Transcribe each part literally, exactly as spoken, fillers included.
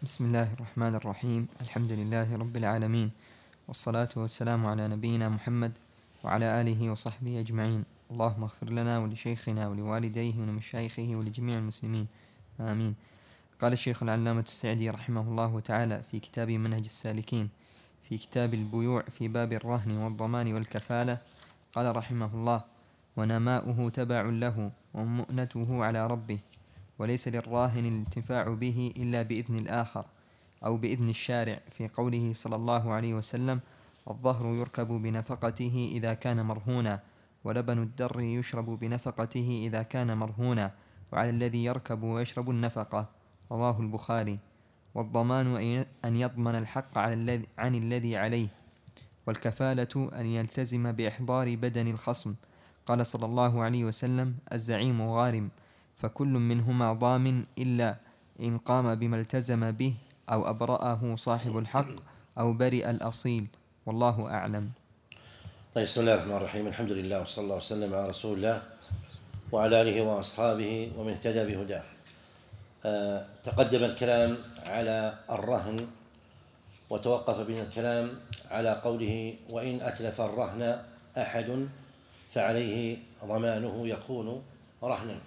بسم الله الرحمن الرحيم. الحمد لله رب العالمين، والصلاة والسلام على نبينا محمد وعلى آله وصحبه أجمعين. اللهم اغفر لنا ولشيخنا ولوالديه ولمشايخه ولجميع المسلمين، آمين. قال الشيخ العلامة السعدي رحمه الله تعالى في كتاب منهج السالكين في كتاب البيوع في باب الرهن والضمان والكفالة، قال رحمه الله: ونماؤه تبع له ومؤنته على ربه، وليس للراهن الانتفاع به إلا بإذن الآخر أو بإذن الشارع، في قوله صلى الله عليه وسلم: الظهر يركب بنفقته إذا كان مرهونا، ولبن الدر يشرب بنفقته إذا كان مرهونا، وعلى الذي يركب ويشرب النفقة. رواه البخاري. والضمان أن يضمن الحق عن الذي عليه، والكفالة أن يلتزم بإحضار بدن الخصم. قال صلى الله عليه وسلم: الزعيم غارم، فكل منهما ضامن إلا إن قام بما التزم به أو أبرأه صاحب الحق أو برئ الأصيل، والله أعلم. طيب، بسم الله الرحمن الرحيم. الحمد لله وصلى الله وسلم على رسول الله وعلى آله وأصحابه ومن اهتدى بهداه. أه تقدم الكلام على الرهن، وتوقف بنا الكلام على قوله: وإن أتلف الرهن أحد فعليه ضمانه يكون رهنا.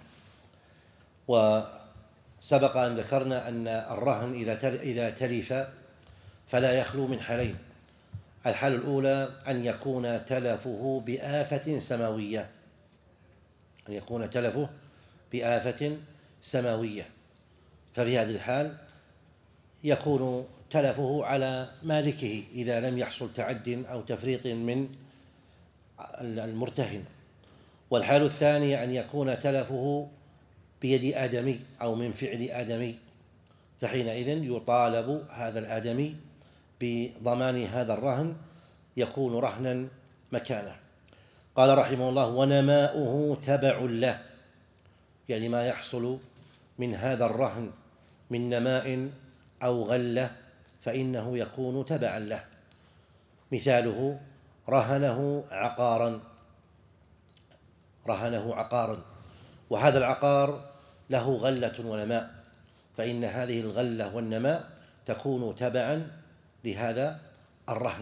وسبق أن ذكرنا أن الرهن إذا تلف فلا يخلو من حالين: الحالة الأولى أن يكون تلفه بآفة سماوية أن يكون تلفه بآفة سماوية ففي هذه الحال يكون تلفه على مالكه إذا لم يحصل تعد أو تفريط من المرتهن. والحالة الثانية أن يكون تلفه بيد آدمي أو من فعل آدمي، فحينئذ يطالب هذا الآدمي بضمان هذا الرهن، يكون رهنا مكانه. قال رحمه الله: ونماؤه تبع له، يعني ما يحصل من هذا الرهن من نماء أو غلة فإنه يكون تبعا له. مثاله: رهنه عقارا رهنه عقارا وهذا العقار له غلة ونماء، فإن هذه الغلة والنماء تكون تبعا لهذا الرهن.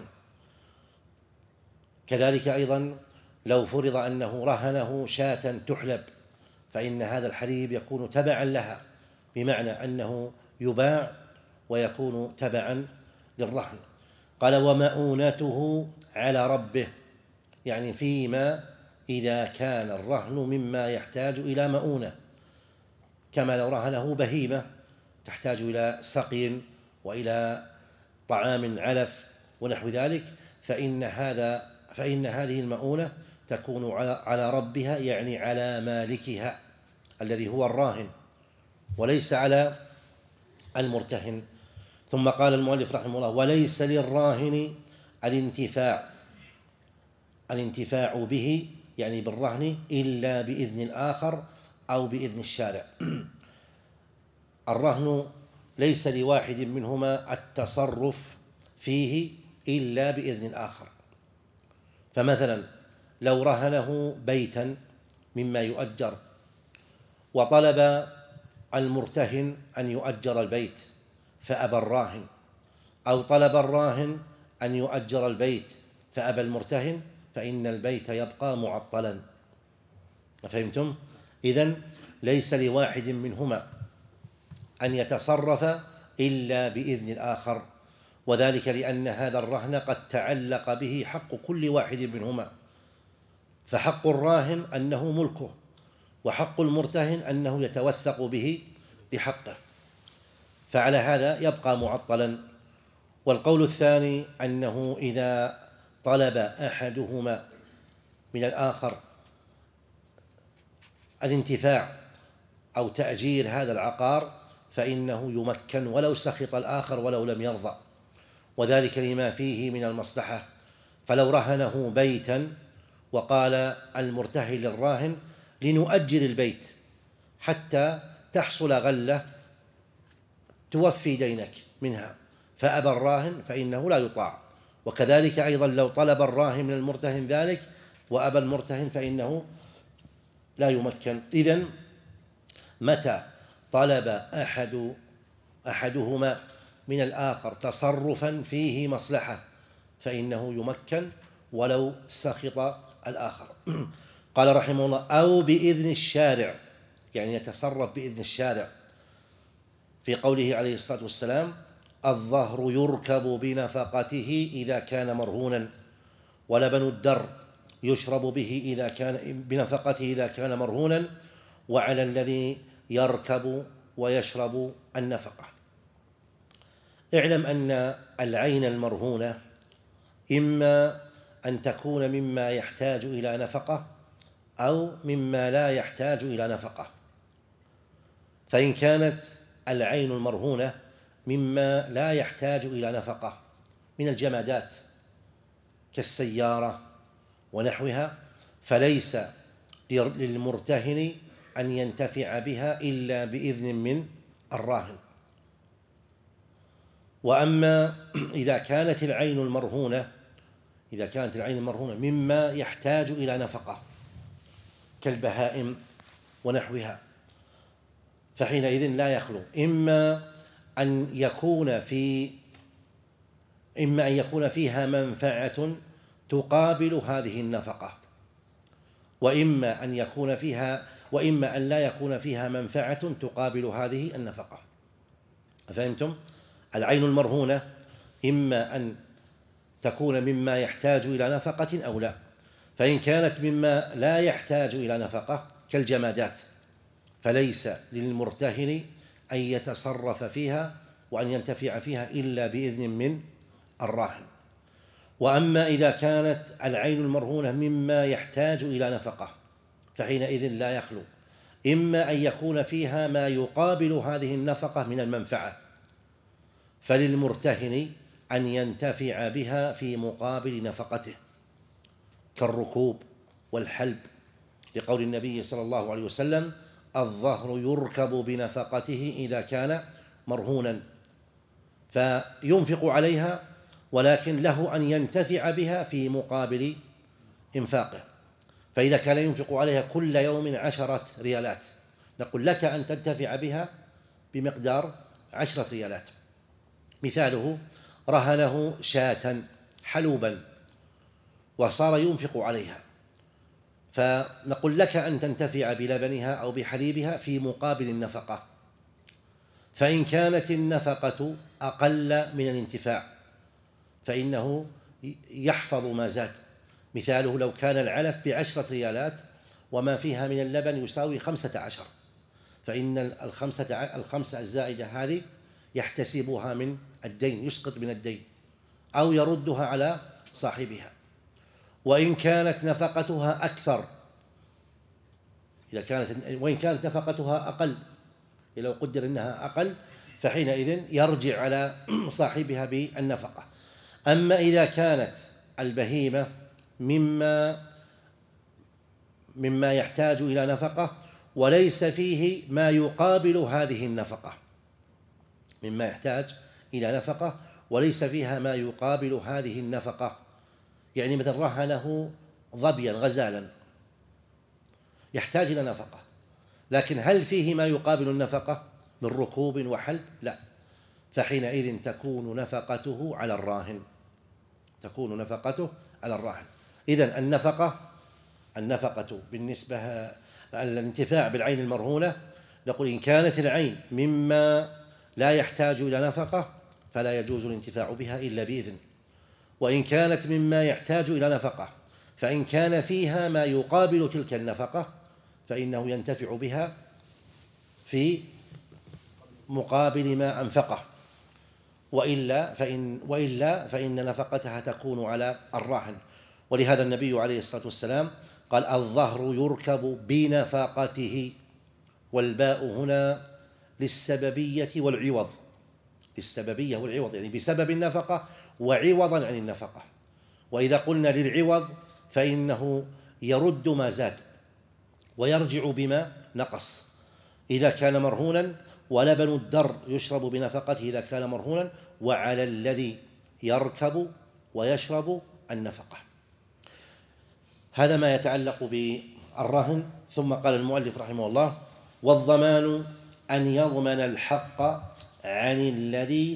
كذلك أيضا لو فرض أنه رهنه شاة تحلب، فإن هذا الحليب يكون تبعا لها، بمعنى أنه يباع ويكون تبعا للرهن. قال: ومؤونته على ربه، يعني فيما إذا كان الرهن مما يحتاج إلى مؤونة، كما لو رهنه بهيمة تحتاج إلى سقي وإلى طعام علف ونحو ذلك، فإن هذا فإن هذه المؤونة تكون على ربها، يعني على مالكها الذي هو الراهن، وليس على المرتهن. ثم قال المؤلف رحمه الله: وليس للراهن الانتفاع الانتفاع به، يعني بالرهن، إلا بإذن الآخر أو بإذن الشارع. الرهن ليس لواحد منهما التصرف فيه إلا بإذن الآخر. فمثلا لو رهنه بيتا مما يؤجر وطلب المرتهن أن يؤجر البيت فأبى الراهن، أو طلب الراهن أن يؤجر البيت فأبى المرتهن، فإن البيت يبقى معطلا. فهمتم؟ إذن ليس لواحد منهما أن يتصرف إلا بإذن الآخر، وذلك لأن هذا الرهن قد تعلق به حق كل واحد منهما، فحق الراهن أنه ملكه، وحق المرتهن أنه يتوثق به بحقه، فعلى هذا يبقى معطلا. والقول الثاني أنه إذا طلب أحدهما من الآخر الانتفاع أو تأجير هذا العقار فإنه يمكن ولو سخط الآخر ولو لم يرضى، وذلك لما فيه من المصلحة. فلو رهنه بيتا وقال المرتهن للراهن: لنؤجر البيت حتى تحصل غلة توفي دينك منها، فأبى الراهن فإنه لا يطاع. وكذلك أيضا لو طلب الراهن من المرتهن ذلك وأبى المرتهن فإنه لا يمكن. إذن متى طلب أحد أحدهما من الآخر تصرفا فيه مصلحة فإنه يمكن ولو سخط الآخر. قال رحمه الله: أو بإذن الشارع، يعني يتصرف بإذن الشارع، في قوله عليه الصلاة والسلام: الظهر يركب بنفقته إذا كان مرهونا، ولبن الدر يشرب به إذا كان بنفقته إذا كان مرهونا، وعلى الذي يركب ويشرب النفقة. اعلم أن العين المرهونة إما أن تكون مما يحتاج إلى نفقة أو مما لا يحتاج إلى نفقة. فإن كانت العين المرهونة مما لا يحتاج إلى نفقة من الجمادات كالسيارة ونحوها، فليس للمرتهن أن ينتفع بها إلا بإذن من الراهن. وأما إذا كانت العين المرهونة إذا كانت العين المرهونة مما يحتاج إلى نفقة كالبهائم ونحوها، فحينئذ لا يخلو إما أن يكون في إما أن يكون فيها منفعة تقابل هذه النفقة، وإما أن يكون فيها وإما أن لا يكون فيها منفعة تقابل هذه النفقة. فهمتم؟ العين المرهونة إما أن تكون مما يحتاج إلى نفقة أو لا. فإن كانت مما لا يحتاج إلى نفقة كالجمادات فليس للمرتهن أن يتصرف فيها وأن ينتفع فيها إلا بإذن من الراهن. وأما إذا كانت العين المرهونة مما يحتاج إلى نفقة فحينئذ لا يخلو إما أن يكون فيها ما يقابل هذه النفقة من المنفعة، فللمرتهن أن ينتفع بها في مقابل نفقته كالركوب والحلب، لقول النبي صلى الله عليه وسلم: الظهر يركب بنفقته إذا كان مرهونا، فينفق عليها ولكن له أن ينتفع بها في مقابل إنفاقه. فإذا كان ينفق عليها كل يوم عشرة ريالات نقول لك أن تنتفع بها بمقدار عشرة ريالات. مثاله: رهنه شاة حلوبا وصار ينفق عليها، فنقول لك أن تنتفع بلبنها أو بحليبها في مقابل النفقة. فإن كانت النفقة أقل من الانتفاع فإنه يحفظ ما زاد. مثاله: لو كان العلف بعشرة ريالات وما فيها من اللبن يساوي خمسة عشر، فإن الخمسة الخمسة الزائدة هذه يحتسبها من الدين، يسقط من الدين أو يردها على صاحبها. وإن كانت نفقتها أكثر إذا كانت وإن كانت نفقتها أقل لو قدر أنها أقل فحينئذ يرجع على صاحبها بالنفقة. أما إذا كانت البهيمة مما مما يحتاج إلى نفقة وليس فيه ما يقابل هذه النفقة مما يحتاج إلى نفقة وليس فيها ما يقابل هذه النفقة، يعني مثل رهنه ظبيا غزالا يحتاج إلى نفقة، لكن هل فيه ما يقابل النفقة من ركوب وحلب؟ لا، فحينئذ تكون نفقته على الراهن تكون نفقته على الراهن. إذن النفقة النفقة بالنسبة الانتفاع بالعين المرهونة نقول إن كانت العين مما لا يحتاج إلى نفقة فلا يجوز الانتفاع بها إلا بإذن، وإن كانت مما يحتاج إلى نفقة فإن كان فيها ما يقابل تلك النفقة فإنه ينتفع بها في مقابل ما أنفقه، وإلا فإن, وإلا فإن نفقتها تكون على الراهن. ولهذا النبي عليه الصلاة والسلام قال: الظهر يركب بنفقته، والباء هنا للسببية والعوض للسببية والعوض يعني بسبب النفقة وعوضا عن النفقة. وإذا قلنا للعوض فإنه يرد ما زاد ويرجع بما نقص إذا كان مرهونا، ولبن الدر يشرب بنفقته إذا كان مرهونا، وعلى الذي يركب ويشرب النفقة. هذا ما يتعلق بالرهن. ثم قال المؤلف رحمه الله: والضمان أن يضمن الحق عن الذي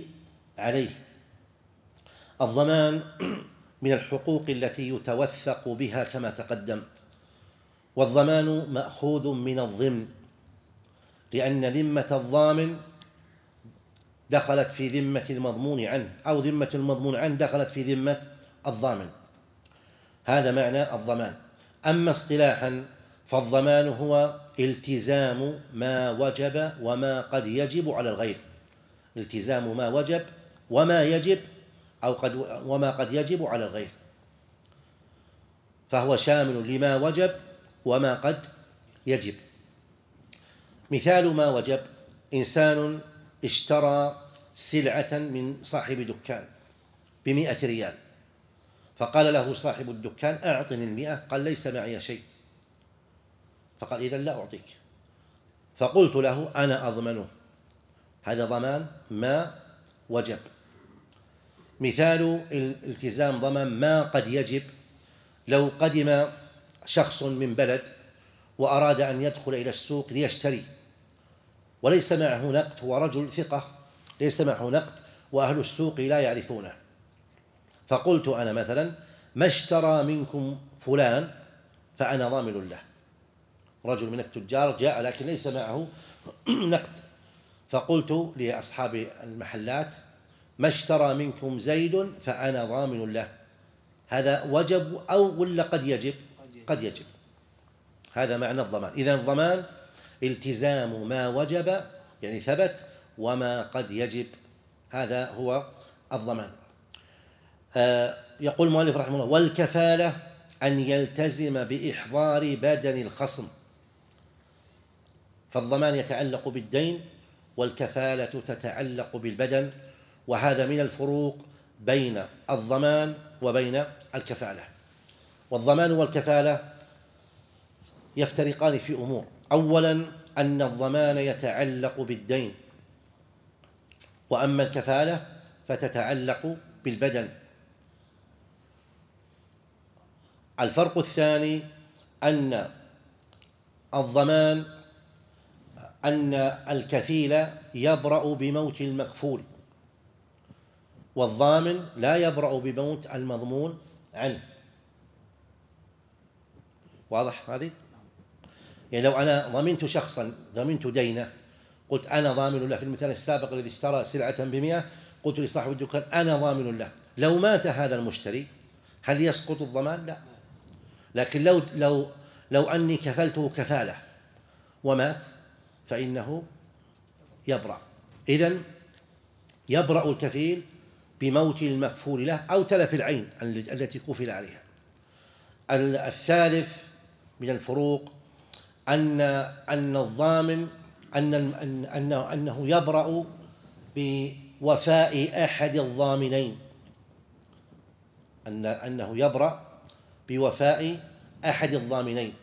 عليه. الضمان من الحقوق التي يتوثق بها كما تقدم، والضمان مأخوذ من الضمن، لأن ذمة الضامن دخلت في ذمة المضمون عنه، أو ذمة المضمون عنه دخلت في ذمة الضامن. هذا معنى الضمان. أما اصطلاحا فالضمان هو التزام ما وجب وما قد يجب على الغير، التزام ما وجب وما يجب أو قد وما قد يجب على الغير، فهو شامل لما وجب وما قد يجب. مثال ما وجب: إنسان اشترى سلعة من صاحب دكان بمئة ريال، فقال له صاحب الدكان: أعطني المئة. قال: ليس معي شيء. فقال: إذن لا أعطيك. فقلت له: أنا أضمنه. هذا ضمان ما وجب. مثال الالتزام ضمان ما قد يجب: لو قدم شخص من بلد وأراد أن يدخل إلى السوق ليشتري وليس معه نقد، هو رجل ثقة ليس معه نقد وأهل السوق لا يعرفونه، فقلت أنا مثلا: ما اشترى منكم فلان فأنا ضامن له. رجل من التجار جاء لكن ليس معه نقد، فقلت لأصحاب المحلات: ما اشترى منكم زيد فأنا ضامن له. هذا وجب أو ولا قد يجب؟ قد يجب. هذا معنى الضمان. إذن الضمان التزام ما وجب يعني ثبت وما قد يجب، هذا هو الضمان. آه يقول المؤلف رحمه الله: والكفالة أن يلتزم بإحضار بدن الخصم. فالضمان يتعلق بالدين والكفالة تتعلق بالبدن، وهذا من الفروق بين الضمان وبين الكفالة. والضمان والكفالة يفترقان في أمور: أولا أن الضمان يتعلق بالدين، وأما الكفالة فتتعلق بالبدن. الفرق الثاني أن الضمان أن الكفيل يبرأ بموت المكفول، والضامن لا يبرأ بموت المضمون عنه. واضح هذه؟ يعني لو أنا ضمنت شخصا، ضمنت دينه، قلت أنا ضامن له. في المثال السابق الذي اشترى سلعة بمئة قلت لصاحب الدكان: أنا ضامن له. لو مات هذا المشتري هل يسقط الضمان؟ لا. لكن لو لو لو أني كفلته كفالة ومات فإنه يبرأ. إذن يبرأ الكفيل بموت المكفول له أو تلف العين التي كفل عليها. الثالث من الفروق أن أن الضامن أن أنه أنه يبرأ بوفاء أحد الضامنين، أن أنه يبرأ بوفاء أحد الضامنين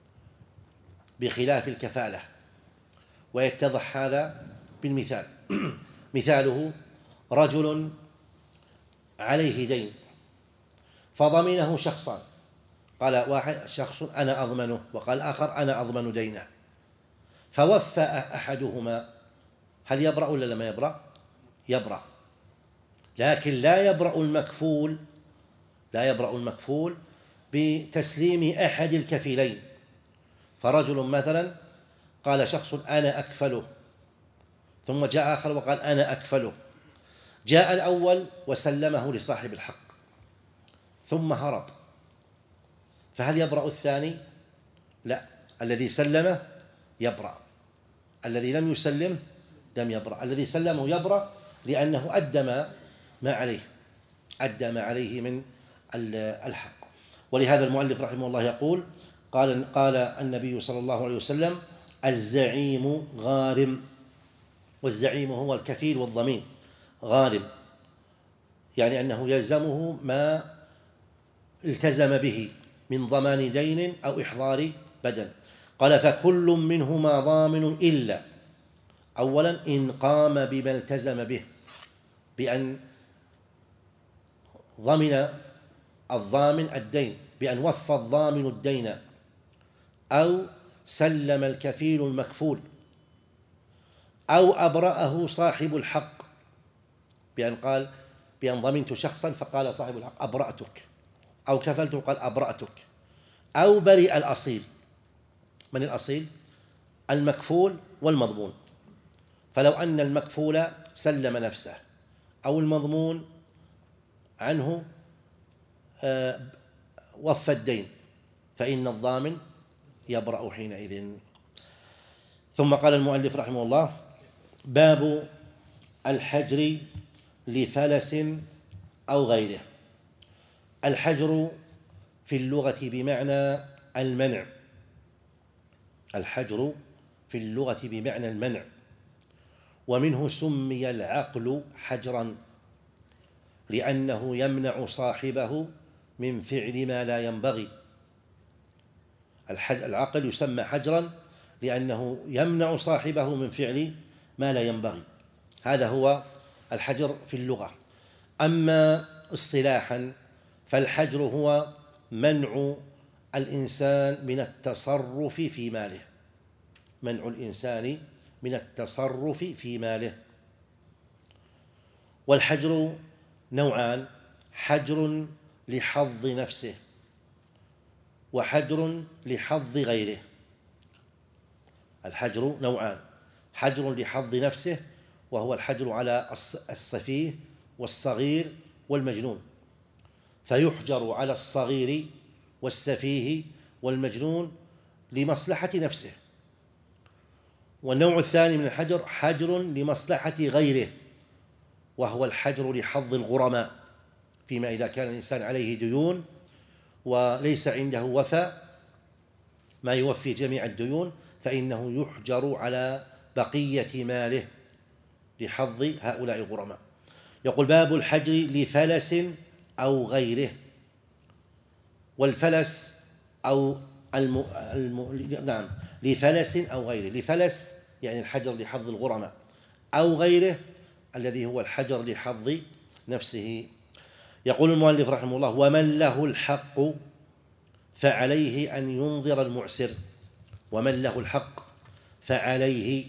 بخلاف الكفالة. ويتضح هذا بالمثال. مثاله: رجل عليه دين فضمنه شخصان، قال واحد شخص: أنا أضمنه، وقال آخر: أنا أضمن دينه، فوفى أحدهما، هل يبرأ ولا ما يبرأ؟ يبرأ. لكن لا يبرأ المكفول لا يبرأ المكفول بتسليم أحد الكفيلين. فرجل مثلا قال شخص: أنا أكفله، ثم جاء آخر وقال: أنا أكفله. جاء الأول وسلمه لصاحب الحق ثم هرب، فهل يبرأ الثاني؟ لا، الذي سلمه يبرأ، الذي لم يسلم لم يبرأ. الذي سلمه يبرأ لأنه أدى ما عليه أدى ما عليه من الحق. ولهذا المؤلف رحمه الله يقول: قال قال النبي صلى الله عليه وسلم: الزعيم غارم. والزعيم هو الكفيل والضمين. غارم يعني أنه يلزمه ما التزم به من ضمان دين أو إحضار بدن. قال: فكل منهما ضامن إلا، أولا إن قام بما التزم به، بأن ضمن الضامن الدين، بأن وفى الضامن الدين، أو سلم الكفيل المكفول، أو أبرأه صاحب الحق بأن قال بأن ضمنت شخصا فقال صاحب الحق أبرأتك، أو كفلته قال أبرأتك، أو برئ الأصيل. من الأصيل؟ المكفول والمضمون. فلو أن المكفول سلم نفسه أو المضمون عنه وفى الدين فإن الضامن يبرأ حينئذ. ثم قال المؤلف رحمه الله: باب الحجر لفلس أو غيره. الحجر في اللغة بمعنى المنع، الحجر في اللغة بمعنى المنع، ومنه سمي العقل حجرا لأنه يمنع صاحبه من فعل ما لا ينبغي. العقل يسمى حجرا لأنه يمنع صاحبه من فعل ما لا ينبغي. هذا هو الحجر في اللغة. أما اصطلاحا فالحجر هو منع الإنسان من التصرف في ماله، منع الإنسان من التصرف في ماله. والحجر نوعان: حجر لحظ نفسه وحجر لحظ غيره. الحجر نوعان: حجر لحظ نفسه وهو الحجر على السفيه والصغير والمجنون، فيحجر على الصغير والسفيه والمجنون لمصلحة نفسه. والنوع الثاني من الحجر حجر لمصلحة غيره، وهو الحجر لحظ الغرماء، فيما إذا كان الإنسان عليه ديون وليس عنده وفاء ما يوفي جميع الديون فإنه يحجر على بقية ماله لحظ هؤلاء الغرماء. يقول: باب الحجر لفلس أو غيره. والفلس أو الم... الم... نعم لفلس أو غيره. لفلس يعني الحجر لحظ الغرماء، أو غيره الذي هو الحجر لحظ نفسه. يقول المؤلف رحمه الله: ومن له الحق فعليه أن ينظر المعسر. ومن له الحق فعليه،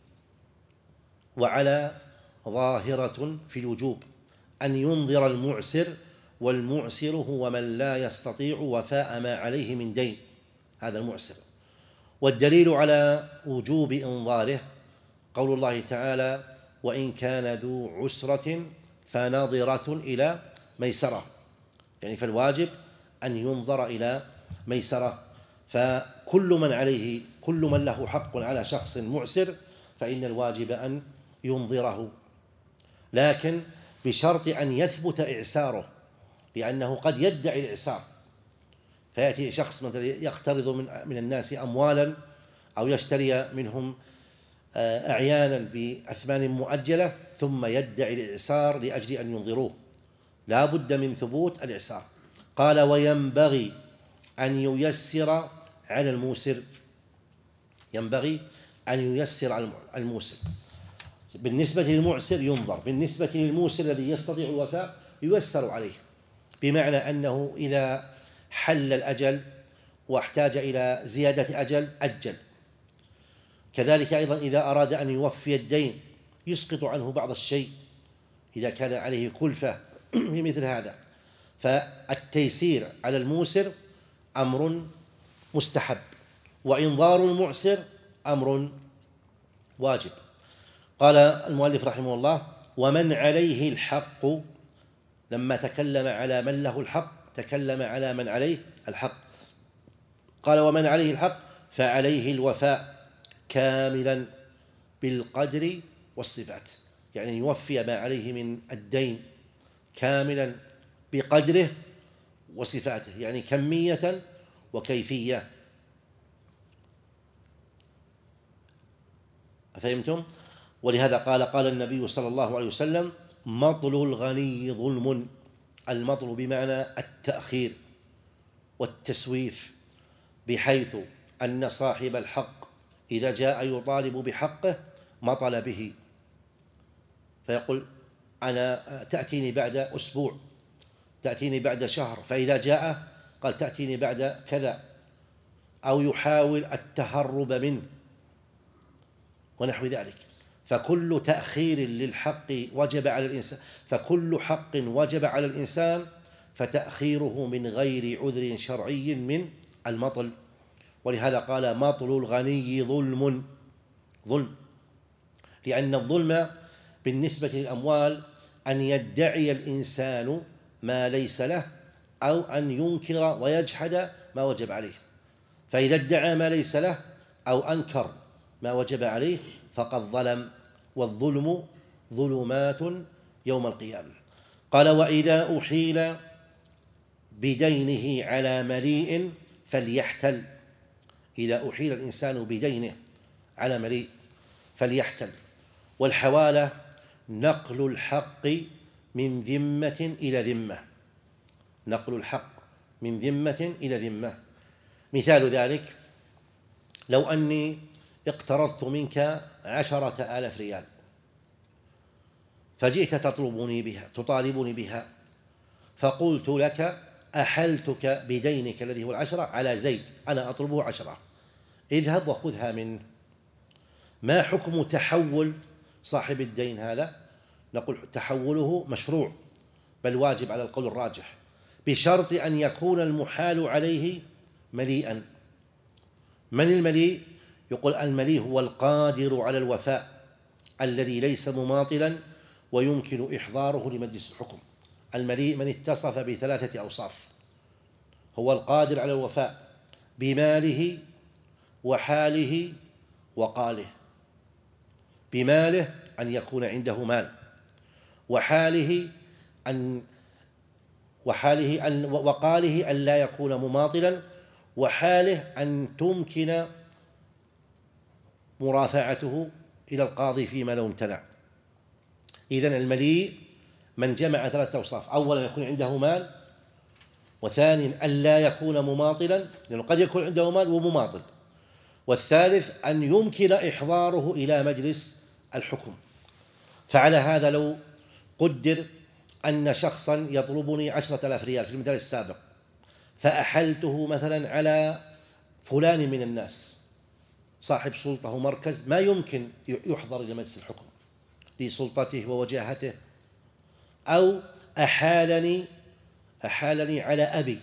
وعلى ظاهرة في الوجوب، أن ينظر المعسر، والمعسر هو من لا يستطيع وفاء ما عليه من دين، هذا المعسر. والدليل على وجوب إنظاره قول الله تعالى: وإن كان ذو عسرة فنظرة إلى ميسرة، يعني فالواجب أن ينظر إلى ميسرة. فكل من عليه كل من له حق على شخص معسر فإن الواجب أن ينظره، لكن بشرط أن يثبت إعساره، لأنه قد يدعي الإعسار، فيأتي شخص مثلا يقترض من من الناس أموالا أو يشتري منهم أعيانا بأثمان مؤجلة ثم يدعي الإعسار لأجل أن ينظروه، لا بد من ثبوت الإعسار. قال: وينبغي أن ييسر على الموسر. ينبغي أن ييسر على الموسر. بالنسبة للمعسر ينظر، بالنسبة للموسر الذي يستطيع الوفاء ييسر عليه، بمعنى أنه إذا حل الأجل واحتاج إلى زيادة أجل أجل. كذلك أيضا إذا أراد أن يوفي الدين يسقط عنه بعض الشيء إذا كان عليه كلفة في مثل هذا. فالتيسير على الموسر أمر مستحب، وإنظار المعسر أمر واجب. قال المؤلف رحمه الله: ومن عليه الحق. لما تكلم على من له الحق تكلم على من عليه الحق. قال: ومن عليه الحق فعليه الوفاء كاملا بالقدر والصفات، يعني يوفي ما عليه من الدين كاملا بقدره وصفاته، يعني كمية وكيفية. أفهمتم؟ ولهذا قال قال النبي صلى الله عليه وسلم: مطل الغني ظلم. المطل بمعنى التأخير والتسويف، بحيث أن صاحب الحق إذا جاء يطالب بحقه مطل به، فيقول: أنا تأتيني بعد أسبوع، تأتيني بعد شهر، فإذا جاء قال: تأتيني بعد كذا، أو يحاول التهرب منه ونحو ذلك. فكل تأخير للحق وجب على الإنسان فكل حق وجب على الإنسان فتأخيره من غير عذر شرعي من المطل. ولهذا قال مطل الغني ظلم ظلم لأن الظلم بالنسبة للأموال أن يدعي الإنسان ما ليس له أو أن ينكر ويجحد ما وجب عليه. فإذا ادعى ما ليس له أو أنكر ما وجب عليه فقد ظلم، والظلم ظلمات يوم القيامة. قال وإذا أحيل بدينه على مليء فليحتل. إذا أحيل الإنسان بدينه على مليء فليحتل. والحوالة نقل الحق من ذمة إلى ذمة، نقل الحق من ذمة إلى ذمة. مثال ذلك لو أني اقترضت منك عشرة آلاف ريال فجئت تطلبني بها تطالبني بها فقلت لك أحلتك بدينك الذي هو العشرة على زيد، أنا أطلبه عشرة، اذهب وخذها منه. ما حكم تحول صاحب الدين هذا؟ نقول تحوله مشروع بل واجب على القول الراجح، بشرط أن يكون المحال عليه مليئا. من المليء؟ يقول المليء هو القادر على الوفاء الذي ليس مماطلا ويمكن إحضاره لمجلس الحكم. المليء من اتصف بثلاثة أوصاف: هو القادر على الوفاء بماله وحاله وقاله. بماله أن يكون عنده مال، وحاله أن وحاله أن وقاله أن لا يكون مماطلا، وحاله أن تمكن مرافعته إلى القاضي فيما لو امتنع. إذن المليء من جمع ثلاثة أوصاف: أولا يكون عنده مال، وثانيا أن لا يكون مماطلا لأنه قد يكون عنده مال ومماطل، والثالث أن يمكن إحضاره إلى مجلس الحكم. فعلى هذا لو قدر أن شخصا يطلبني عشرة آلاف ريال في المثال السابق فأحلته مثلا على فلان من الناس صاحب سلطة ومركز ما يمكن يحضر إلى مجلس الحكم لسلطته ووجاهته، أو أحالني أحالني على أبي،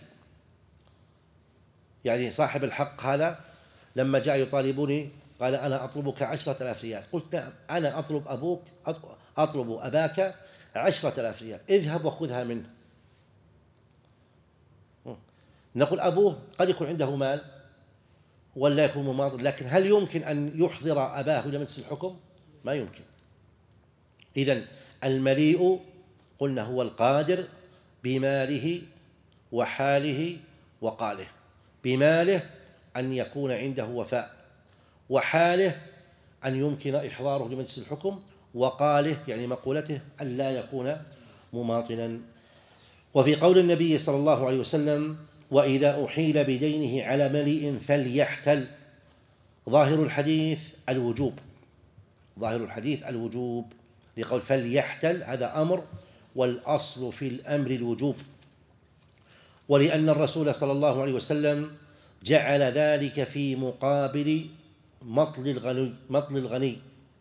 يعني صاحب الحق هذا لما جاء يطالبني قال أنا أطلبك عشرة آلاف ريال، قلت نعم أنا أطلب أبوك أطلب أباك عشرة آلاف ريال، اذهب وخذها منه. نقول أبوه قد يكون عنده مال ولا يكون مماطل، لكن هل يمكن أن يحضر أباه إلى مجلس الحكم؟ ما يمكن. إذن المليء قلنا هو القادر بماله وحاله وقاله. بماله أن يكون عنده وفاء، وحاله أن يمكن إحضاره لمجلس الحكم، وقاله يعني مقولته أن لا يكون مماطلا. وفي قول النبي صلى الله عليه وسلم وإذا أحيل بدينه على مليء فليحتل، ظاهر الحديث الوجوب، ظاهر الحديث الوجوب لقول فليحتل، هذا أمر والأصل في الأمر الوجوب، ولأن الرسول صلى الله عليه وسلم جعل ذلك في مقابل مطل الغني, مطل الغني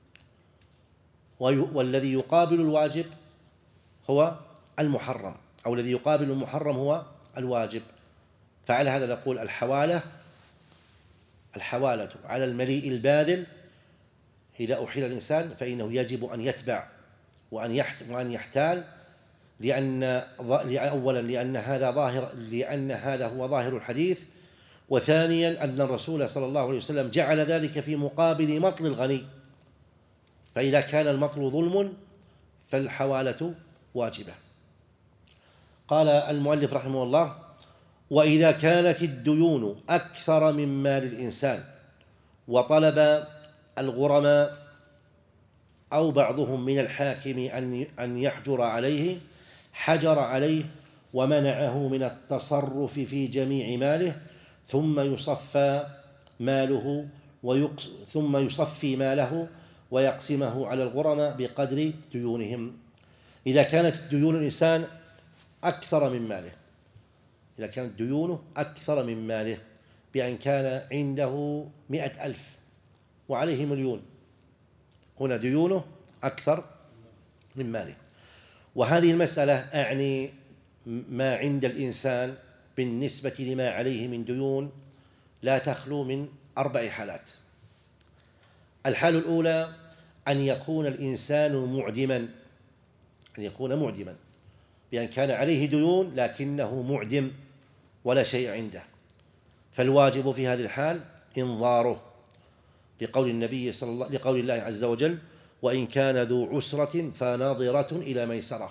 والذي يقابل الواجب هو المحرم، أو الذي يقابل المحرم هو الواجب. فعلى هذا نقول الحوالة الحوالة على المليء الباذل إذا أحيل الإنسان فإنه يجب أن يتبع وأن وأن يحتال، لأن أولا لأن هذا ظاهر لأن هذا هو ظاهر الحديث، وثانيا أن الرسول صلى الله عليه وسلم جعل ذلك في مقابل مطل الغني، فإذا كان المطل ظلم فالحوالة واجبة. قال المؤلف رحمه الله وإذا كانت الديون أكثر من مال الإنسان وطلب الغرماء أو بعضهم من الحاكم أن يحجر عليه حجر عليه ومنعه من التصرف في جميع ماله، ثم يصفى ماله ويقس ثم يصفي ماله ويقسمه على الغرماء بقدر ديونهم. إذا كانت ديون الإنسان أكثر من ماله، إذا كانت ديونه أكثر من ماله بأن كان عنده مئة ألف وعليه مليون، هنا ديونه أكثر من ماله. وهذه المسألة أعني ما عند الإنسان بالنسبة لما عليه من ديون لا تخلو من أربع حالات. الحالة الأولى أن يكون الإنسان معدما، أن يكون معدما بأن كان عليه ديون لكنه معدم ولا شيء عنده، فالواجب في هذه الحال إنظاره لقول النبي صلى الله لقول الله عز وجل: وإن كان ذو عسرة فناظرة إلى ميسرة.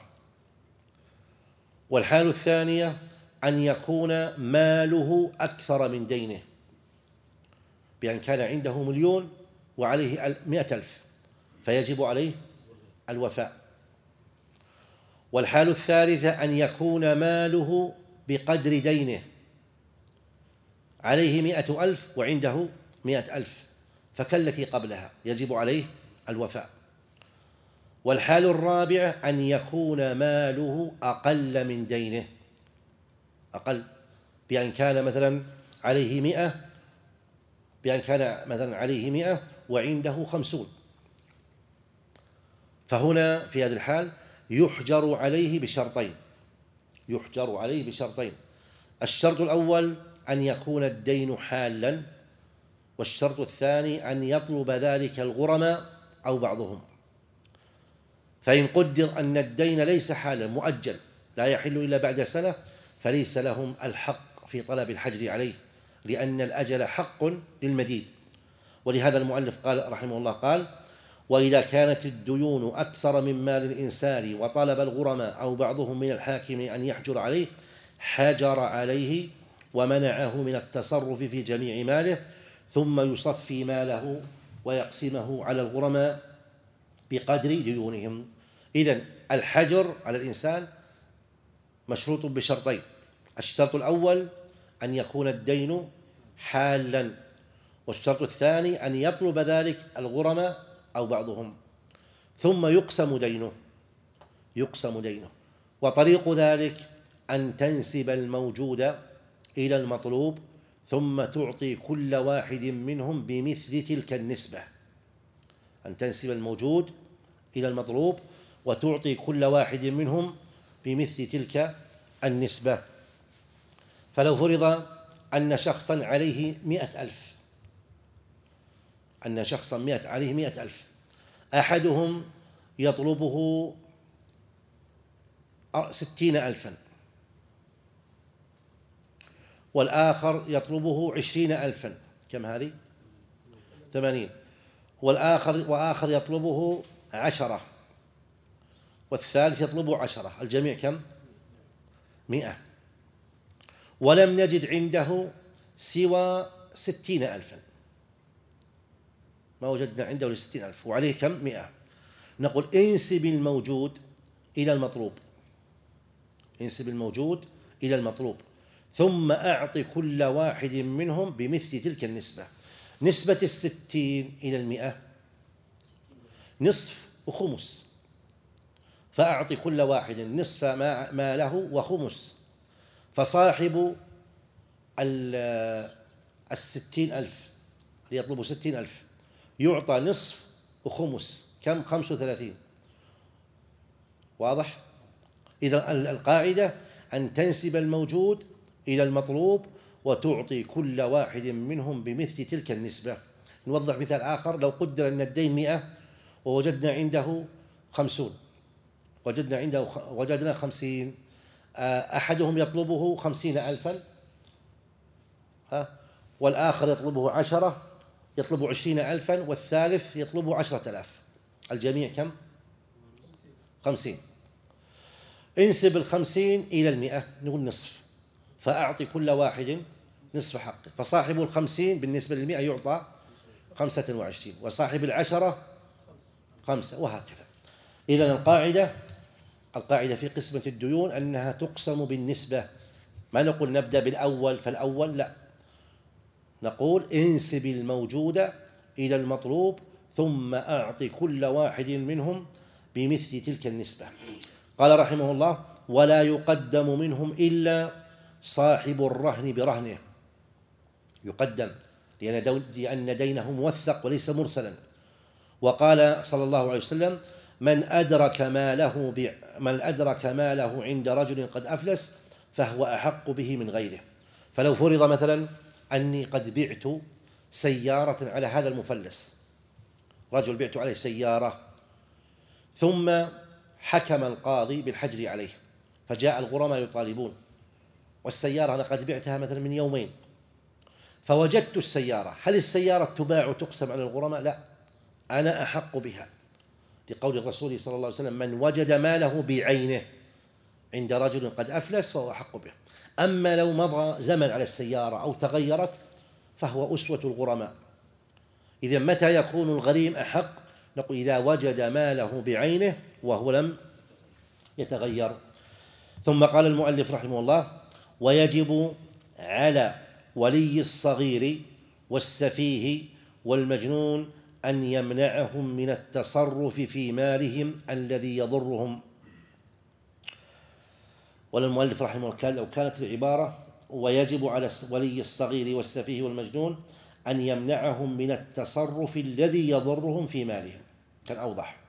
والحال الثانية أن يكون ماله أكثر من دينه، بأن كان عنده مليون وعليه مئة ألف فيجب عليه الوفاء. والحال الثالثة أن يكون ماله بقدر دينه، عليه مئة ألف وعنده مئة ألف فكالتي قبلها يجب عليه الوفاء. والحال الرابع أن يكون ماله أقل من دينه، أقل بأن كان مثلا عليه مئة بأن كان مثلا عليه مئة وعنده خمسون، فهنا في هذه الحال يحجر عليه بشرطين يحجر عليه بشرطين الشرط الأول أن يكون الدين حالا، والشرط الثاني أن يطلب ذلك الغرماء أو بعضهم. فإن قدر أن الدين ليس حالا مؤجل لا يحل إلا بعد سنة فليس لهم الحق في طلب الحجر عليه، لأن الأجل حق للمدين. ولهذا المؤلف قال رحمه الله قال: وإذا كانت الديون أكثر من مال الإنسان وطلب الغرماء أو بعضهم من الحاكم أن يحجر عليه حجر عليه ومنعه من التصرف في جميع ماله، ثم يصفي ماله ويقسمه على الغرماء بقدر ديونهم. إذن الحجر على الإنسان مشروط بشرطين: الشرط الأول أن يكون الدين حالا، والشرط الثاني أن يطلب ذلك الغرماء أو بعضهم، ثم يقسم دينه يقسم دينه وطريق ذلك أن تنسب الموجود إلى المطلوب ثم تعطي كل واحد منهم بمثل تلك النسبة. أن تنسب الموجود إلى المطلوب وتعطي كل واحد منهم بمثل تلك النسبة. فلو فرض أن شخصا عليه مئة ألف أن شخصا مئة عليه مئة ألف أحدهم يطلبه ستين ألفا والآخر يطلبه عشرين ألفا، كم هذه؟ ثمانين. والآخر وآخر يطلبه عشرة، والثالث يطلبه عشرة، الجميع كم؟ مئة. ولم نجد عنده سوى ستين ألفا، ما وجدنا عنده لستين ألف وعليه كم؟ مئة. نقول انسب الموجود إلى المطلوب انسب الموجود إلى المطلوب ثم أعطي كل واحد منهم بمثل تلك النسبة. نسبة الستين إلى المئة نصف وخمس، فأعطي كل واحد نصف ما له وخمس، فصاحب الستين ألف ليطلبوا ستين ألف يعطى نصف وخمس، كم؟ خمس وثلاثين. واضح؟ إذا القاعدة أن تنسب الموجود إلى المطلوب وتعطي كل واحد منهم بمثل تلك النسبة. نوضح مثال آخر: لو قدر أن الدين مئة ووجدنا عنده خمسون وجدنا عنده وجدنا خمسين، أحدهم يطلبه خمسين ألفا والآخر يطلبه عشرة، يطلبه عشرين ألفا، والثالث يطلبه عشرة آلاف، الجميع كم؟ خمسين. انسب الخمسين إلى المئة، نقول نصف، فأعطي كل واحد نصف حقه، فصاحب الخمسين بالنسبة للمئة يعطى خمسة وعشرين، وصاحب العشرة خمسة، وهكذا. إذن القاعدة القاعدة في قسمة الديون أنها تقسم بالنسبة، ما نقول نبدأ بالأول فالأول، لا، نقول انسب الموجود إلى المطلوب ثم أعطي كل واحد منهم بمثل تلك النسبة. قال رحمه الله: ولا يقدم منهم إلا صاحب الرهن برهنه. يقدم لأن دينه موثق وليس مرسلا، وقال صلى الله عليه وسلم: من أدرك ماله من أدرك ماله عند رجل قد أفلس فهو أحق به من غيره. فلو فرض مثلا أني قد بعت سيارة على هذا المفلس، رجل بعت عليه سيارة، ثم حكم القاضي بالحجر عليه، فجاء الغرماء يطالبون، والسيارة أنا قد بعتها مثلا من يومين، فوجدت السيارة، هل السيارة تباع وتقسم على الغرماء؟ لا، أنا أحق بها، لقول الرسول صلى الله عليه وسلم: من وجد ماله بعينه عند رجل قد أفلس فهو أحق به. أما لو مضى زمن على السيارة أو تغيرت فهو أسوة الغرماء. إذن متى يكون الغريم أحق؟ نقول: إذا وجد ماله بعينه وهو لم يتغير. ثم قال المؤلف رحمه الله: ويجب على ولي الصغير والسفيه والمجنون أن يمنعهم من التصرف في مالهم الذي يضرهم. وللمؤلف رحمه الله لو كانت العبارة: ويجب على ولي الصغير والسفيه والمجنون أن يمنعهم من التصرف الذي يضرهم في مالهم، كان أوضح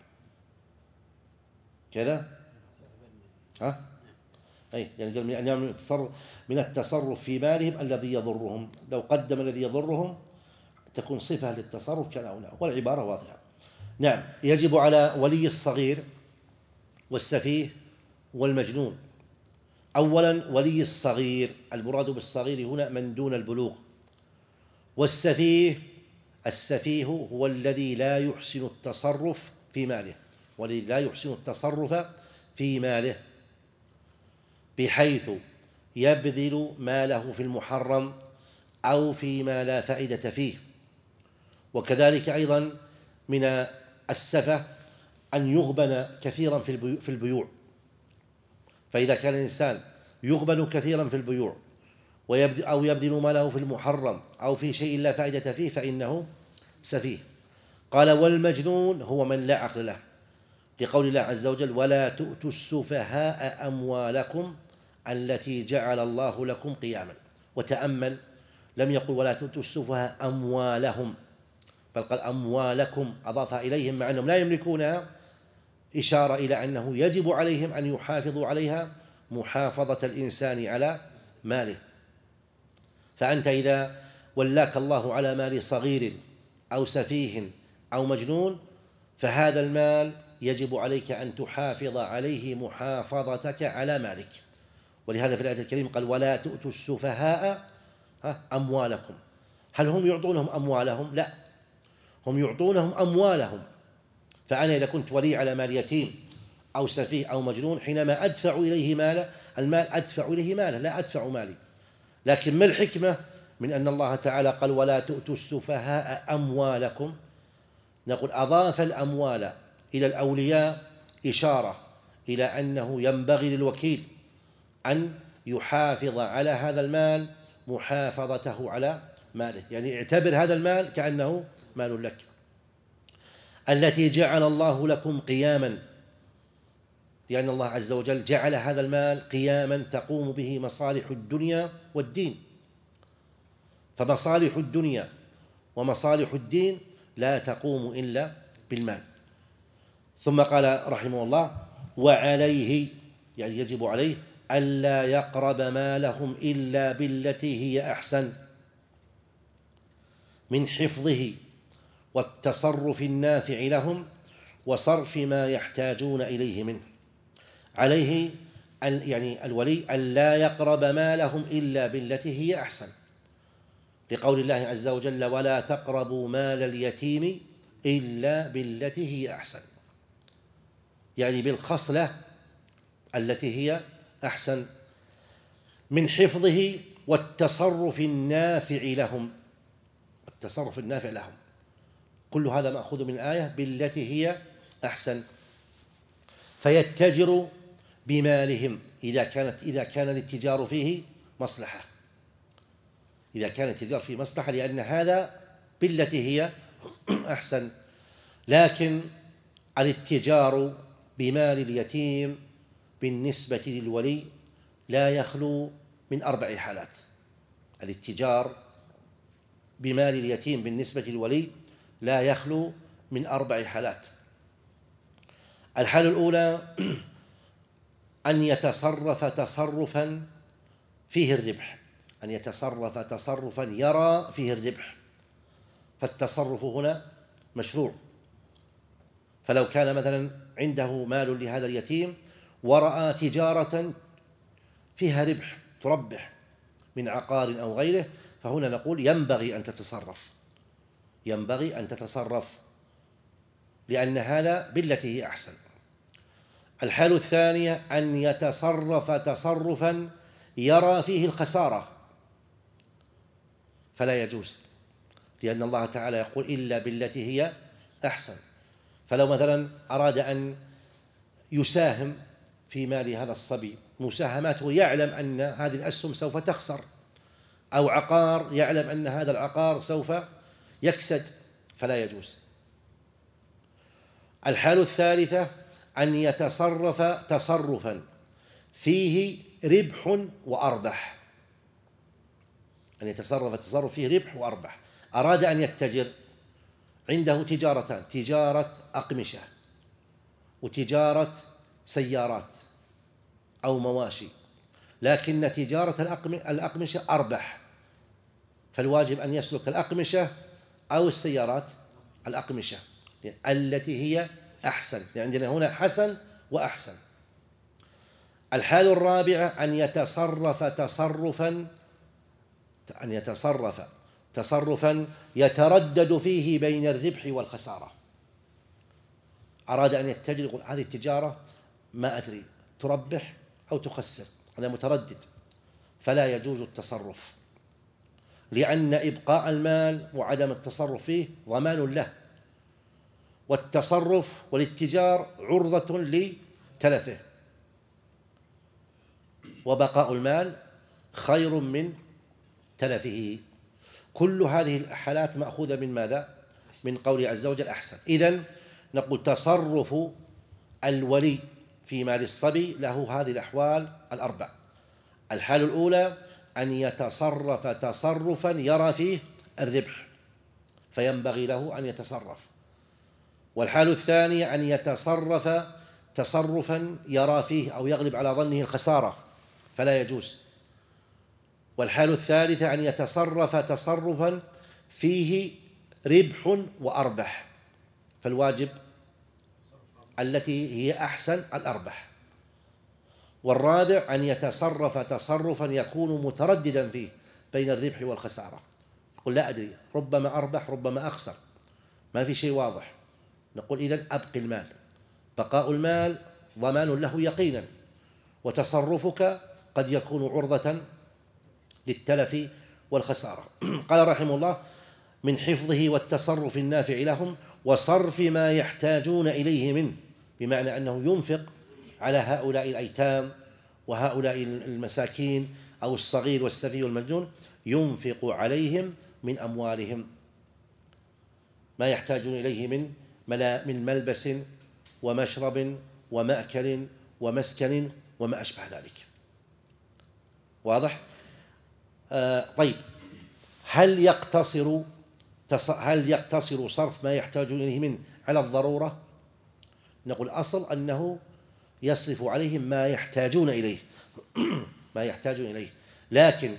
كذا. ها؟ أي يعني أن يمنعهم من التصرف من التصرف في مالهم الذي يضرهم، لو قدم الذي يضرهم تكون صفة للتصرف كان أو لا، والعبارة واضحة. نعم، يجب على ولي الصغير والسفيه والمجنون. أولا ولي الصغير، المراد بالصغير هنا من دون البلوغ، والسفيه السفيه هو الذي لا يحسن التصرف في ماله، والذي لا يحسن التصرف في ماله بحيث يبذل ماله في المحرم أو فيما لا فائدة فيه. وكذلك أيضا من السفة أن يغبن كثيرا في البيوع، فإذا كان الإنسان يغبن كثيرا في البيوع أو يبذل ماله في المحرم أو في شيء لا فائدة فيه فإنه سفيه. قال: والمجنون هو من لا عقل له، لقول الله عز وجل: ولا تؤتوا السفهاء أموالكم التي جعل الله لكم قياما. وتأمل، لم يقل ولا تؤتوا السفهاء أموالهم، بل قال أموالكم، أضافها إليهم مع أنهم لا يملكونها، إشارة إلى أنه يجب عليهم أن يحافظوا عليها محافظة الإنسان على ماله. فأنت إذا ولاك الله على مال صغير أو سفيه أو مجنون فهذا المال يجب عليك أن تحافظ عليه محافظتك على مالك. ولهذا في الآية الكريمة قال: ولا تؤتوا السفهاء أموالكم. هل هم يعطونهم أموالهم؟ لا، هم يعطونهم أموالهم. فأنا إذا كنت ولي على مال يتيم أو سفيه أو مجنون، حينما أدفع إليه ماله المال أدفع إليه ماله، لا أدفع مالي. لكن ما الحكمة من أن الله تعالى قال: ولا تؤتوا السفهاء أموالكم؟ نقول: أضاف الأموال إلى الأولياء إشارة إلى أنه ينبغي للوكيل أن يحافظ على هذا المال محافظته على ماله، يعني اعتبر هذا المال كأنه مال لك. التي جعل الله لكم قياما، لأن الله عز وجل جعل هذا المال قياما تقوم به مصالح الدنيا والدين، فمصالح الدنيا ومصالح الدين لا تقوم إلا بالمال. ثم قال رحمه الله: وعليه، يعني يجب عليه ألا يقرب مالهم إلا بالتي هي أحسن من حفظه والتصرف النافع لهم وصرف ما يحتاجون إليه منه. عليه يعني الولي ألا يقرب مالهم إلا بالتي هي أحسن، لقول الله عز وجل: ولا تقربوا مال اليتيم إلا بالتي هي أحسن، يعني بالخصلة التي هي أحسن، من حفظه والتصرف النافع لهم. التصرف النافع لهم كل هذا مأخوذ من الآية بالتي هي أحسن. فيتجر بمالهم إذا كانت إذا كان الاتجار فيه مصلحة، إذا كان الاتجار فيه مصلحة، لأن هذا بالتي هي أحسن. لكن الاتجار بمال اليتيم بالنسبة للولي لا يخلو من أربع حالات. الاتجار بمال اليتيم بالنسبة للولي لا يخلو من أربع حالات. الحالة الأولى أن يتصرف تصرفا فيه الربح، أن يتصرف تصرفا يرى فيه الربح، فالتصرف هنا مشروع. فلو كان مثلا عنده مال لهذا اليتيم ورأى تجارة فيها ربح تربح من عقار أو غيره، فهنا نقول ينبغي أن تتصرف، ينبغي أن تتصرف، لأن هذا بالتي هي أحسن. الحالة الثانية أن يتصرف تصرفا يرى فيه الخسارة، فلا يجوز، لأن الله تعالى يقول إلا بالتي هي أحسن. فلو مثلا أراد أن يساهم في مال هذا الصبي مساهماته يعلم أن هذه الأسهم سوف تخسر، أو عقار يعلم أن هذا العقار سوف يكسد، فلا يجوز. الحالة الثالثة أن يتصرف تصرفا فيه ربح وأربح، أن يتصرف تصرف فيه ربح وأربح. أراد أن يتجر، عنده تجارتان، تجارة أقمشة وتجارة سيارات أو مواشي، لكن تجارة الأقمشة أربح، فالواجب أن يسلك الأقمشة أو السيارات الأقمشة التي هي أحسن، يعني عندنا هنا حسن وأحسن. الحالة الرابعة أن يتصرف تصرفا أن يتصرف تصرفا يتردد فيه بين الربح والخسارة. أراد أن يتجر، يقول هذه التجارة ما أدري تربح أو تخسر، أنا متردد، فلا يجوز التصرف، لأن إبقاء المال وعدم التصرف فيه ضمان له، والتصرف والاتجار عرضة لتلفه، وبقاء المال خير من تلفه. كل هذه الحالات مأخوذة من ماذا؟ من قوله عز وجل أحسن. إذن نقول تصرف الولي في مال الصبي له هذه الأحوال الأربع. الحالة الأولى أن يتصرف تصرفا يرى فيه الربح، فينبغي له أن يتصرف. والحالة الثانية أن يتصرف تصرفا يرى فيه أو يغلب على ظنه الخسارة، فلا يجوز. والحالة الثالثة أن يتصرف تصرفا فيه ربح وأربح، فالواجب التي هي أحسن الأربح. والرابع أن يتصرف تصرفا يكون مترددا فيه بين الربح والخسارة، يقول لا أدري، ربما أربح ربما أخسر، ما في شيء واضح. نقول إذن أبقي المال، بقاء المال ضمان له يقينا، وتصرفك قد يكون عرضة للتلف والخسارة. قال رحمه الله: من حفظه والتصرف النافع لهم وصرف ما يحتاجون إليه منه، بمعنى أنه ينفق على هؤلاء الأيتام وهؤلاء المساكين أو الصغير والسفيه والمجنون، ينفق عليهم من أموالهم ما يحتاجون إليه من من ملبس ومشرب ومأكل ومسكن وما أشبه ذلك. واضح؟ آه طيب، هل يقتصر هل يقتصر صرف ما يحتاجون إليه منه على الضرورة؟ نقول أصل أنه يصرف عليهم ما يحتاجون إليه ما يحتاجون إليه، لكن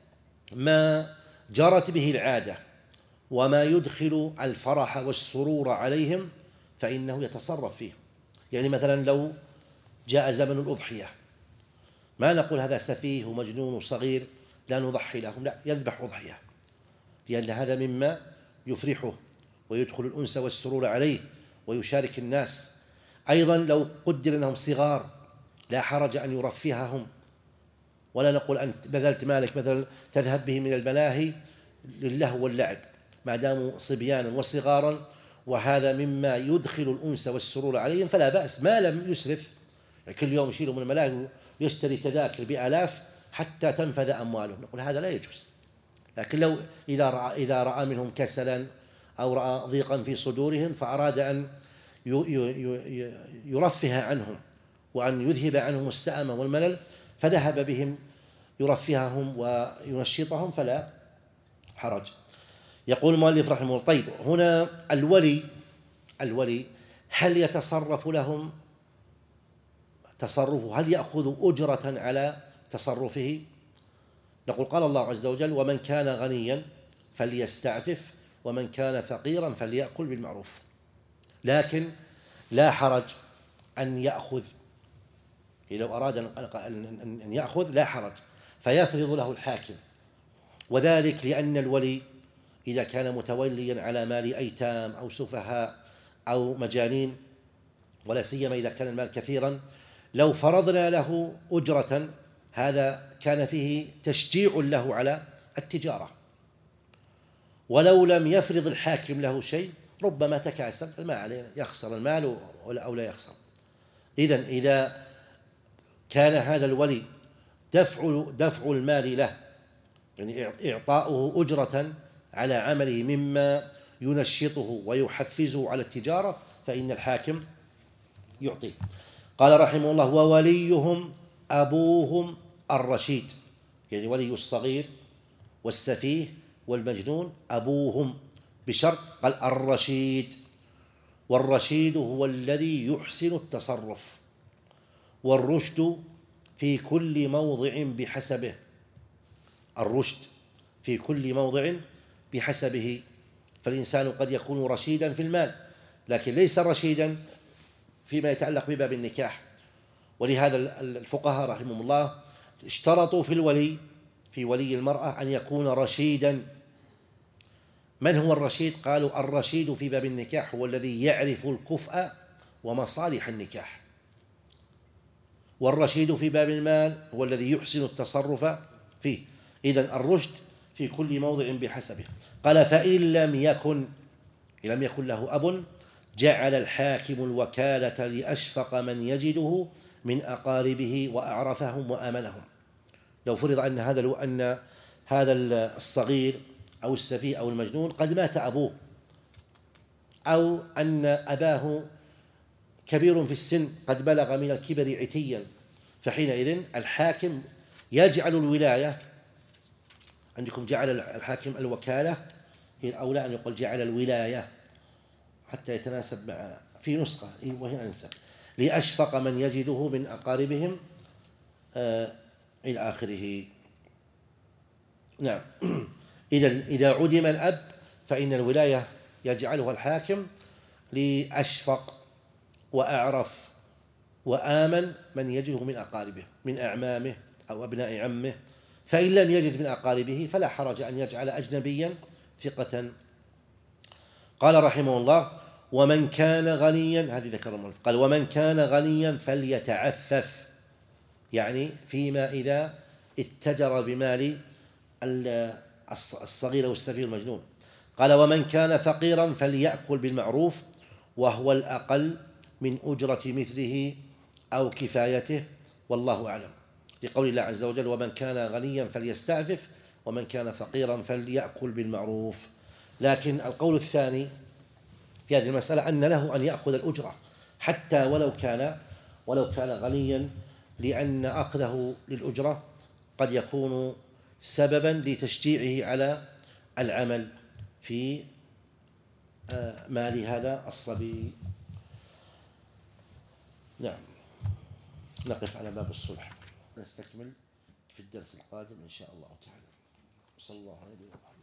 ما جرت به العادة وما يدخل الفرح والسرور عليهم فإنه يتصرف فيه. يعني مثلا لو جاء زمن الأضحية، ما نقول هذا سفيه ومجنون وصغير لا نضحي لهم، لا، يذبح أضحية، لأن هذا مما يفرحه ويدخل الأنس والسرور عليه ويشارك الناس. أيضا لو قدر أنهم صغار لا حرج أن يرفههم، ولا نقول أنت بذلت مالك مثلا تذهب به من الملاهي للهو واللعب، ما داموا صبيانا وصغارا وهذا مما يدخل الأنس والسرور عليهم فلا بأس، ما لم يسرف. كل يوم يشيلوا من الملاهي ويشتري تذاكر بآلاف حتى تنفذ أموالهم، نقول هذا لا يجوز. لكن لو إذا رأى, إذا رأى منهم كسلا أو رأى ضيقا في صدورهم فأراد أن يرفه عنهم وأن يذهب عنهم السأمة والملل فذهب بهم يرفههم وينشطهم فلا حرج. يقول المؤلف رحمه الله: طيب، هنا الولي الولي هل يتصرف لهم تصرفه، هل يأخذ أجرة على تصرفه؟ نقول قال الله عز وجل: ومن كان غنيا فليستعفف ومن كان فقيرا فليأكل بالمعروف. لكن لا حرج أن يأخذ، لو أراد أن يأخذ لا حرج، فيفرض له الحاكم، وذلك لأن الولي إذا كان متوليا على مال أيتام أو سفهاء أو مجانين، ولا سيما إذا كان المال كثيرا، لو فرضنا له أجرة هذا كان فيه تشجيع له على التجارة، ولو لم يفرض الحاكم له شيء ربما تكاسل، ما عليه يخسر المال أو لا يخسر. إذن إذا كان هذا الولي دفع دفع المال له، يعني إعطاؤه أجرة على عمله مما ينشطه ويحفزه على التجارة، فإن الحاكم يعطيه. قال رحمه الله: ووليهم أبوهم الرشيد، يعني ولي الصغير والسفيه والمجنون أبوهم، بشرط قال الرشيد، والرشيد هو الذي يحسن التصرف، والرشد في كل موضع بحسبه، الرشد في كل موضع بحسبه، فالإنسان قد يكون رشيدا في المال لكن ليس رشيدا فيما يتعلق بباب النكاح. ولهذا الفقهاء رحمهم الله اشترطوا في الولي في ولي المرأة أن يكون رشيدا. من هو الرشيد؟ قالوا: الرشيد في باب النكاح هو الذي يعرف الكفء ومصالح النكاح، والرشيد في باب المال هو الذي يحسن التصرف فيه. إذن الرشد في كل موضع بحسبه. قال: فإن لم يكن لم يكن له أب جعل الحاكم الوكالة لأشفق من يجده من أقاربه وأعرفهم وآمنهم. لو فرض أن هذا أن هذا الصغير أو السفيه أو المجنون قد مات أبوه، أو أن أباه كبير في السن قد بلغ من الكبر عتيا، فحينئذ الحاكم يجعل الولاية، عندكم جعل الحاكم الوكالة، هي الأولى أن يقول جعل الولاية حتى يتناسب مع في نسخة وهي أنسب، لأشفق من يجده من أقاربهم آه إلى آخره. نعم. إذا إذا عدم الأب فإن الولاية يجعلها الحاكم لأشفق وأعرف وآمن من يجده من أقاربه من أعمامه أو أبناء عمه. فإن لم يجد من أقاربه فلا حرج أن يجعل أجنبيا ثقة. قال رحمه الله: ومن كان غنيا، هذه ذكر المؤلف، قال: ومن كان غنيا فليتعفف، يعني فيما إذا اتجر بمال الصغير والسفيه المجنون. قال: ومن كان فقيرا فليأكل بالمعروف، وهو الأقل من أجرة مثله أو كفايته، والله أعلم، لقول الله عز وجل: ومن كان غنيا فليستعفف ومن كان فقيرا فليأكل بالمعروف. لكن القول الثاني في هذه المسألة أن له أن يأخذ الأجرة حتى ولو كان ولو كان غنيا، لأن أخذه للأجرة قد يكون سببا لتشجيعه على العمل في مال هذا الصبي. نعم. نقف على باب الصلح، نستكمل في الدرس القادم إن شاء الله تعالى. صلى الله عليه وسلم.